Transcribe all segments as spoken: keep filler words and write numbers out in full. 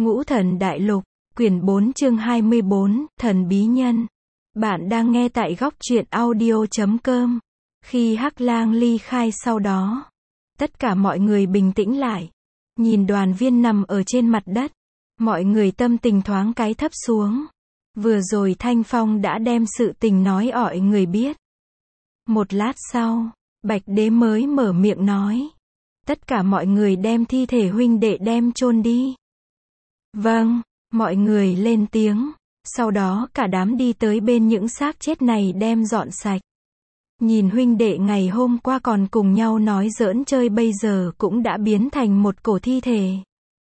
Ngũ Thần Đại Lục, quyển bốn chương hai mươi bốn, Thần Bí Nhân. Bạn đang nghe tại góc truyện audio chấm com. Khi Hắc Lang ly khai sau đó, tất cả mọi người bình tĩnh lại. Nhìn Đoàn Viên nằm ở trên mặt đất, mọi người tâm tình thoáng cái thấp xuống. Vừa rồi Thanh Phong đã đem sự tình nói ỏi người biết. Một lát sau, Bạch Đế mới mở miệng nói. Tất cả mọi người đem thi thể huynh đệ đem chôn đi. Vâng, mọi người lên tiếng. Sau đó cả đám đi tới bên những xác chết này đem dọn sạch. Nhìn huynh đệ ngày hôm qua còn cùng nhau nói giỡn chơi bây giờ cũng đã biến thành một cổ thi thể.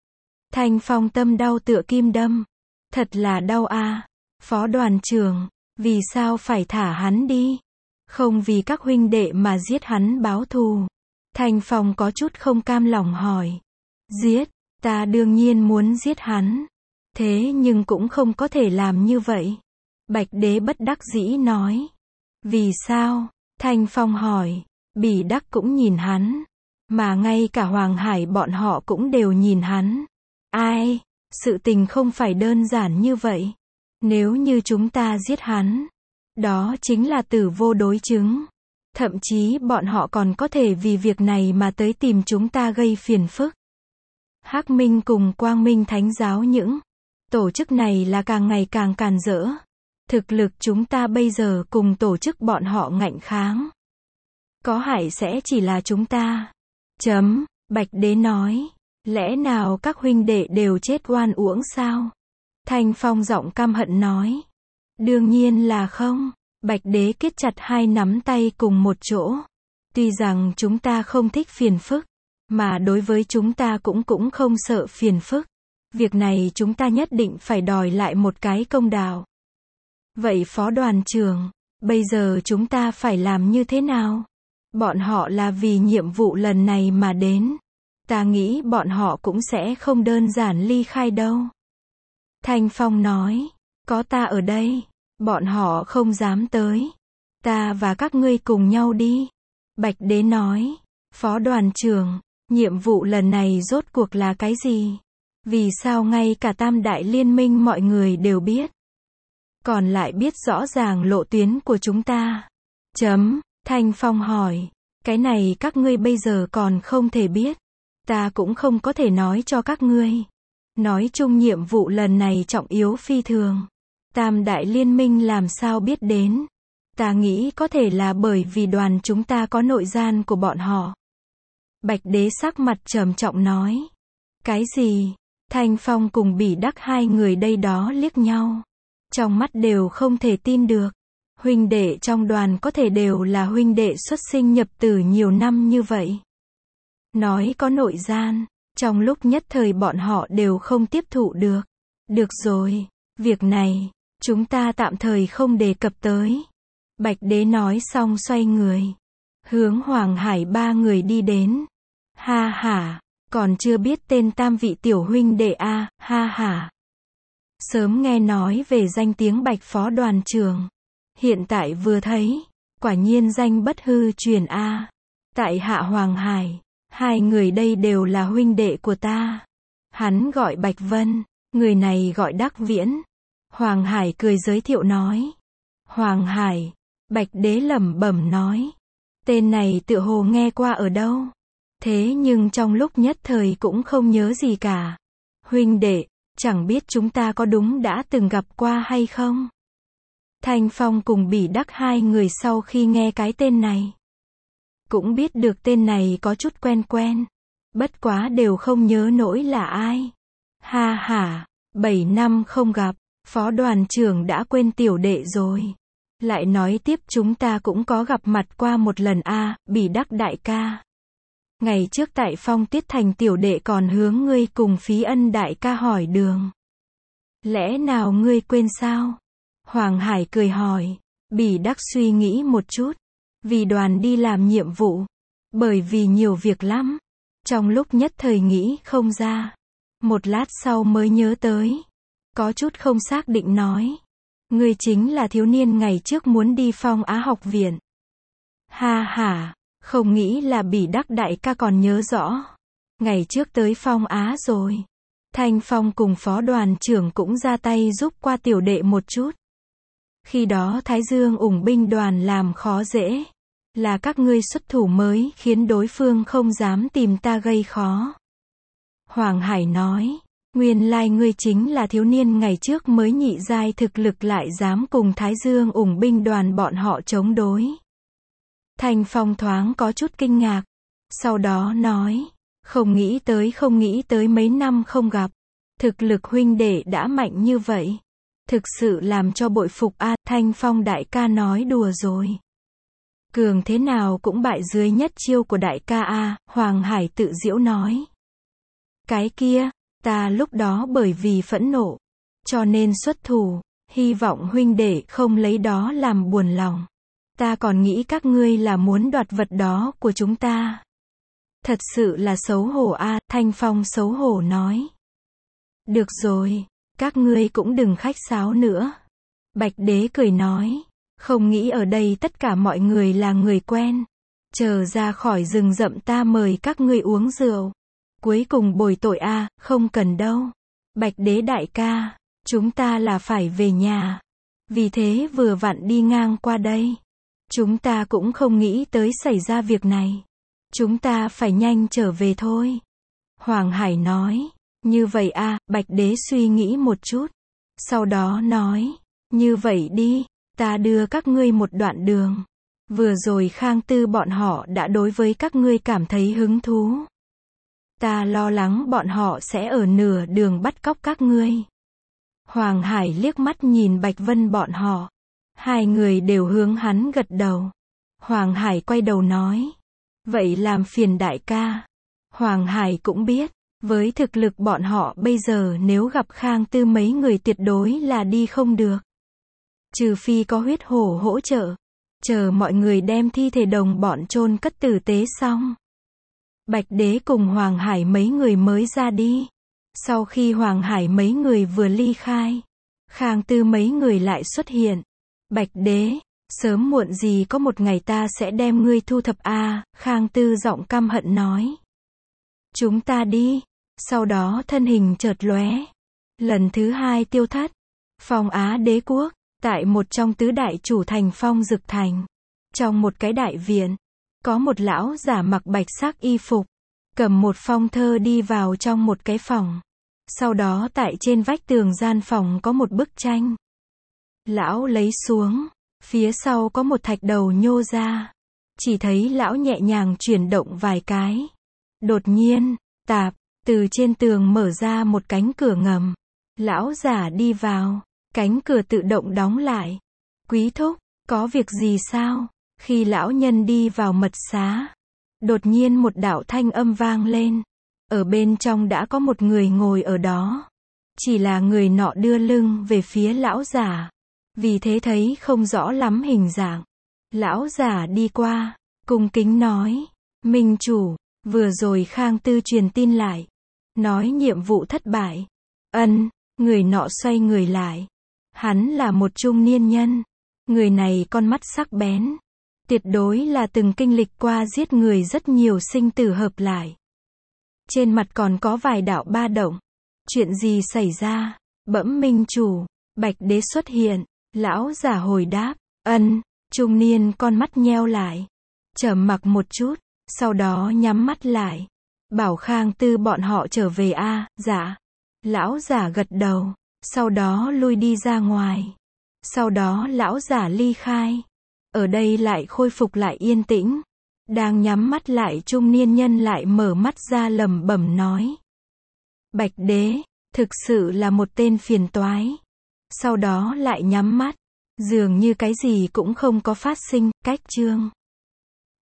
Thanh Phong tâm đau tựa kim đâm. Thật là đau a. Phó đoàn trưởng, vì sao phải thả hắn đi? Không vì các huynh đệ mà giết hắn báo thù. Thanh Phong có chút không cam lòng hỏi. Giết, ta đương nhiên muốn giết hắn. Thế nhưng cũng không có thể làm như vậy. Bạch Đế bất đắc dĩ nói. Vì sao? Thanh Phong hỏi. Bỉ Đắc cũng nhìn hắn. Mà ngay cả Hoàng Hải bọn họ cũng đều nhìn hắn. Ai? Sự tình không phải đơn giản như vậy. Nếu như chúng ta giết hắn, đó chính là tử vô đối chứng. Thậm chí bọn họ còn có thể vì việc này mà tới tìm chúng ta gây phiền phức. Hắc Minh cùng Quang Minh Thánh giáo những tổ chức này là càng ngày càng càn rỡ. Thực lực chúng ta bây giờ cùng tổ chức bọn họ ngạnh kháng. Có hại sẽ chỉ là chúng ta. Chấm, Bạch Đế nói. Lẽ nào các huynh đệ đều chết oan uổng sao? Thanh Phong giọng căm hận nói. Đương nhiên là không. Bạch Đế kết chặt hai nắm tay cùng một chỗ. Tuy rằng chúng ta không thích phiền phức, mà đối với chúng ta cũng cũng không sợ phiền phức. Việc này chúng ta nhất định phải đòi lại một cái công đạo. Vậy Phó đoàn trưởng, bây giờ chúng ta phải làm như thế nào? Bọn họ là vì nhiệm vụ lần này mà đến. Ta nghĩ bọn họ cũng sẽ không đơn giản ly khai đâu. Thanh Phong nói, có ta ở đây, bọn họ không dám tới. Ta và các ngươi cùng nhau đi. Bạch Đế nói, Phó đoàn trưởng, nhiệm vụ lần này rốt cuộc là cái gì? Vì sao ngay cả Tam Đại Liên Minh mọi người đều biết? Còn lại biết rõ ràng lộ tuyến của chúng ta. Chấm, Thanh Phong hỏi, cái này các ngươi bây giờ còn không thể biết. Ta cũng không có thể nói cho các ngươi. Nói chung nhiệm vụ lần này trọng yếu phi thường. Tam Đại Liên Minh làm sao biết đến? Ta nghĩ có thể là bởi vì đoàn chúng ta có nội gian của bọn họ. Bạch Đế sắc mặt trầm trọng nói. Cái gì? Thanh Phong cùng Bỉ Đắc hai người đây đó liếc nhau. Trong mắt đều không thể tin được. Huynh đệ trong đoàn có thể đều là huynh đệ xuất sinh nhập tử nhiều năm như vậy. Nói có nội gian, trong lúc nhất thời bọn họ đều không tiếp thụ được. Được rồi, việc này, chúng ta tạm thời không đề cập tới. Bạch Đế nói xong xoay người. Hướng Hoàng Hải ba người đi đến. Ha ha, còn chưa biết tên tam vị tiểu huynh đệ a, à, ha ha. Sớm nghe nói về danh tiếng Bạch Phó đoàn trưởng. Hiện tại vừa thấy, quả nhiên danh bất hư truyền a. À. Tại hạ Hoàng Hải, hai người đây đều là huynh đệ của ta. Hắn gọi Bạch Vân, người này gọi Đắc Viễn. Hoàng Hải cười giới thiệu nói. Hoàng Hải, Bạch Đế lẩm bẩm nói. Tên này tựa hồ nghe qua ở đâu. Thế nhưng trong lúc nhất thời cũng không nhớ gì cả. Huynh đệ, chẳng biết chúng ta có đúng đã từng gặp qua hay không? Thanh Phong cùng Bỉ Đắc hai người sau khi nghe cái tên này. Cũng biết được tên này có chút quen quen. Bất quá đều không nhớ nổi là ai. Ha ha, bảy năm không gặp, Phó đoàn trưởng đã quên tiểu đệ rồi. Lại nói tiếp chúng ta cũng có gặp mặt qua một lần a, à, Bỉ Đắc đại ca. Ngày trước tại Phong Tiết Thành tiểu đệ còn hướng ngươi cùng Phí Ân đại ca hỏi đường. Lẽ nào ngươi quên sao? Hoàng Hải cười hỏi. Bỉ Đắc suy nghĩ một chút. Vì đoàn đi làm nhiệm vụ. Bởi vì nhiều việc lắm. Trong lúc nhất thời nghĩ không ra. Một lát sau mới nhớ tới. Có chút không xác định nói. Ngươi chính là thiếu niên ngày trước muốn đi Phong Á học viện. Ha ha, không nghĩ là Bỉ Đắc đại ca còn nhớ rõ. Ngày trước tới Phong Á rồi. Thanh Phong cùng phó đoàn trưởng cũng ra tay giúp qua tiểu đệ một chút. Khi đó Thái Dương ủng binh đoàn làm khó dễ. Là các ngươi xuất thủ mới khiến đối phương không dám tìm ta gây khó. Hoàng Hải nói, nguyên lai ngươi chính là thiếu niên ngày trước mới nhị giai thực lực lại dám cùng Thái Dương ủng binh đoàn bọn họ chống đối. Thanh Phong thoáng có chút kinh ngạc. Sau đó nói, không nghĩ tới không nghĩ tới mấy năm không gặp. Thực lực huynh đệ đã mạnh như vậy. Thực sự làm cho bội phục a. Thanh Phong đại ca nói đùa rồi. Cường thế nào cũng bại dưới nhất chiêu của đại ca a. Hoàng Hải tự giễu nói. Cái kia, ta lúc đó bởi vì phẫn nộ, cho nên xuất thủ, hy vọng huynh đệ không lấy đó làm buồn lòng. Ta còn nghĩ các ngươi là muốn đoạt vật đó của chúng ta. Thật sự là xấu hổ a. Thanh Phong xấu hổ nói. Được rồi, các ngươi cũng đừng khách sáo nữa. Bạch Đế cười nói, không nghĩ ở đây tất cả mọi người là người quen. Chờ ra khỏi rừng rậm ta mời các ngươi uống rượu. Cuối cùng bồi tội a. Không cần đâu. Bạch Đế đại ca, chúng ta là phải về nhà. Vì thế vừa vặn đi ngang qua đây. Chúng ta cũng không nghĩ tới xảy ra việc này. Chúng ta phải nhanh trở về thôi. Hoàng Hải nói, như vậy a. Bạch Đế suy nghĩ một chút. Sau đó nói, như vậy đi, ta đưa các ngươi một đoạn đường. Vừa rồi Khang Tư bọn họ đã đối với các ngươi cảm thấy hứng thú. Ta lo lắng bọn họ sẽ ở nửa đường bắt cóc các ngươi. Hoàng Hải liếc mắt nhìn Bạch Vân bọn họ. Hai người đều hướng hắn gật đầu. Hoàng Hải quay đầu nói, vậy làm phiền đại ca. Hoàng Hải cũng biết, với thực lực bọn họ bây giờ nếu gặp Khang Tư mấy người tuyệt đối là đi không được. Trừ phi có huyết hổ hỗ trợ. Chờ mọi người đem thi thể đồng bọn chôn cất tử tế xong. Bạch Đế cùng Hoàng Hải mấy người mới ra đi. Sau khi Hoàng Hải mấy người vừa ly khai, Khang Tư mấy người lại xuất hiện. Bạch Đế, sớm muộn gì có một ngày ta sẽ đem ngươi thu thập a. Khang Tư giọng căm hận nói. Chúng ta đi. Sau đó thân hình chợt lóe. Lần thứ hai tiêu thất. Phong Á Đế quốc, tại một trong tứ đại chủ thành Phong Dực Thành. Trong một cái đại viện, có một lão giả mặc bạch sắc y phục, cầm một phong thơ đi vào trong một cái phòng. Sau đó tại trên vách tường gian phòng có một bức tranh. Lão lấy xuống, phía sau có một thạch đầu nhô ra. Chỉ thấy lão nhẹ nhàng chuyển động vài cái. Đột nhiên, tạp, từ trên tường mở ra một cánh cửa ngầm. Lão giả đi vào, cánh cửa tự động đóng lại. Quý thúc, có việc gì sao? Khi lão nhân đi vào mật xá, đột nhiên một đạo thanh âm vang lên. Ở bên trong đã có một người ngồi ở đó. Chỉ là người nọ đưa lưng về phía lão giả. Vì thế thấy không rõ lắm hình dạng. Lão giả đi qua, cung kính nói, Minh chủ, vừa rồi Khang Tư truyền tin lại. Nói nhiệm vụ thất bại. Ân, người nọ xoay người lại. Hắn là một trung niên nhân. Người này con mắt sắc bén. Tuyệt đối là từng kinh lịch qua giết người rất nhiều sinh tử hợp lại. Trên mặt còn có vài đạo ba động. Chuyện gì xảy ra? Bẩm minh chủ, Bạch Đế xuất hiện. Lão giả hồi đáp, ân, trung niên con mắt nheo lại. Trầm mặc một chút, sau đó nhắm mắt lại. Bảo Khang Tư bọn họ trở về a. À, dạ. Lão giả gật đầu, sau đó lui đi ra ngoài. Sau đó lão giả ly khai. Ở đây lại khôi phục lại yên tĩnh. Đang nhắm mắt lại trung niên nhân lại mở mắt ra lẩm bẩm nói. Bạch Đế, thực sự là một tên phiền toái. Sau đó lại nhắm mắt. Dường như cái gì cũng không có phát sinh. Cách chương